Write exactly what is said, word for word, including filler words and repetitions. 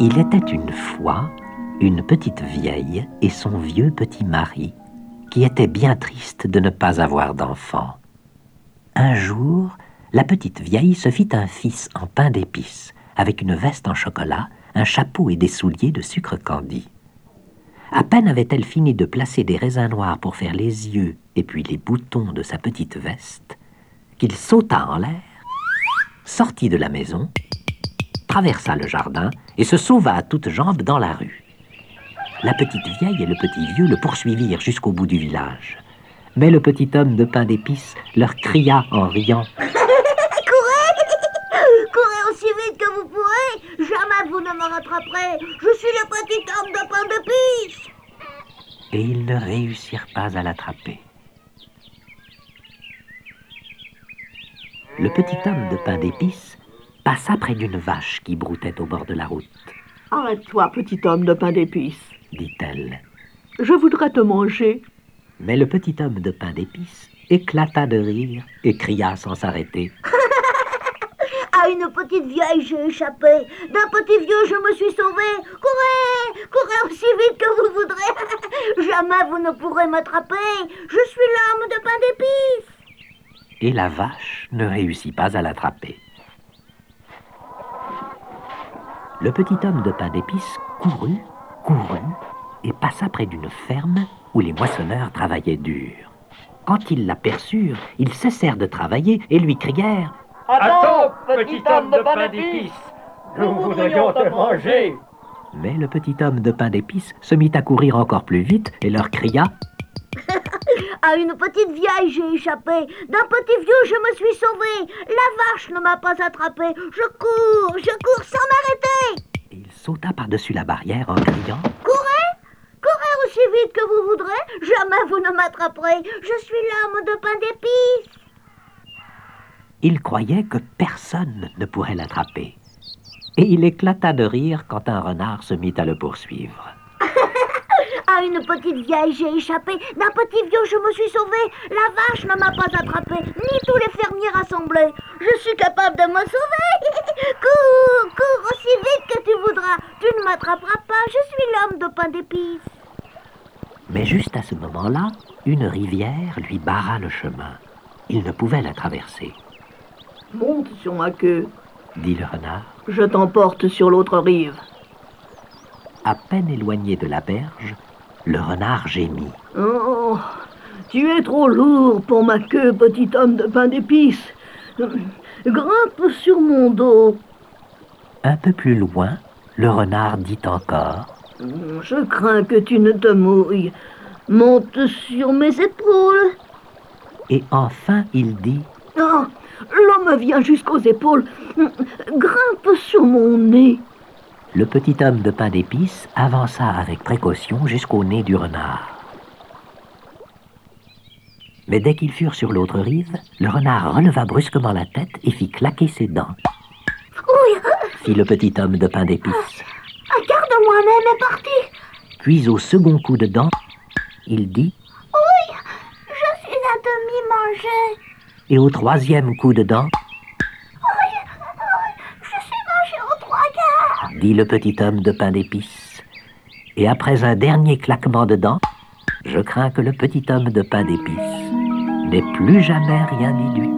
Il était une fois une petite vieille et son vieux petit mari qui étaient bien tristes de ne pas avoir d'enfant. Un jour, la petite vieille se fit un fils en pain d'épices, avec une veste en chocolat, un chapeau et des souliers de sucre candi. À peine avait-elle fini de placer des raisins noirs pour faire les yeux et puis les boutons de sa petite veste, qu'il sauta en l'air, sortit de la maison, traversa le jardin et se sauva à toutes jambes dans la rue. La petite vieille et le petit vieux le poursuivirent jusqu'au bout du village. Mais le petit homme de pain d'épices leur cria en riant « Courez! Courez aussi vite que vous pourrez! Jamais vous ne me rattraperez! Je suis le petit homme de pain d'épices !» Et ils ne réussirent pas à l'attraper. Le petit homme de pain d'épices passa près d'une vache qui broutait au bord de la route. « Arrête-toi, petit homme de pain d'épices, » dit-elle. « Je voudrais te manger. » Mais le petit homme de pain d'épices éclata de rire et cria sans s'arrêter. À une petite vieille, j'ai échappé. D'un petit vieux, je me suis sauvé. Courez! Courez aussi vite que vous voudrez. Jamais vous ne pourrez m'attraper. Je suis l'homme de pain d'épices. Et la vache ne réussit pas à l'attraper. Le petit homme de pain d'épices courut, courut et passa près d'une ferme où les moissonneurs travaillaient dur. Quand ils l'aperçurent, ils cessèrent de travailler et lui crièrent « Attends, petit homme de pain d'épices, nous voudrions te manger !» Mais le petit homme de pain d'épices se mit à courir encore plus vite et leur cria « À une petite vieille, j'ai échappé. D'un petit vieux, je me suis sauvé. La vache ne m'a pas attrapé. Je cours, je cours sans m'arrêter !» Et il sauta par-dessus la barrière en criant « Courez! Courez aussi vite que vous voudrez. Jamais vous ne m'attraperez. Je suis l'homme de pain d'épices. » Il croyait que personne ne pourrait l'attraper. Et il éclata de rire quand un renard se mit à le poursuivre. À une petite vieille, j'ai échappé. D'un petit vieux, je me suis sauvé. La vache ne m'a pas attrapé, ni tous les fermiers rassemblés. Je suis capable de me sauver. Cours, cours aussi vite que tu voudras. Tu ne m'attraperas pas. Je suis l'homme de pain d'épices. Mais juste à ce moment-là, une rivière lui barra le chemin. Il ne pouvait la traverser. « Monte sur ma queue, » dit le renard. « Je t'emporte sur l'autre rive. » À peine éloigné de la berge, le renard gémit. « Oh, tu es trop lourd pour ma queue, petit homme de pain d'épices. Grimpe sur mon dos. » Un peu plus loin, le renard dit encore. « Je crains que tu ne te mouilles. Monte sur mes épaules. » Et enfin, il dit. « Oh, l'eau me vient jusqu'aux épaules. Grimpe sur mon nez. » Le petit homme de pain d'épices avança avec précaution jusqu'au nez du renard. Mais dès qu'ils furent sur l'autre rive, le renard releva brusquement la tête et fit claquer ses dents. « Oui, fit le petit homme de pain d'épices. Garde-moi, même est parti. » Puis au second coup de dent, il dit. « Oui, je suis à demi mangé. » Et au troisième coup de dent, dit le petit homme de pain d'épices. Et après un dernier claquement de dents, je crains que le petit homme de pain d'épices n'ait plus jamais rien dit du tout.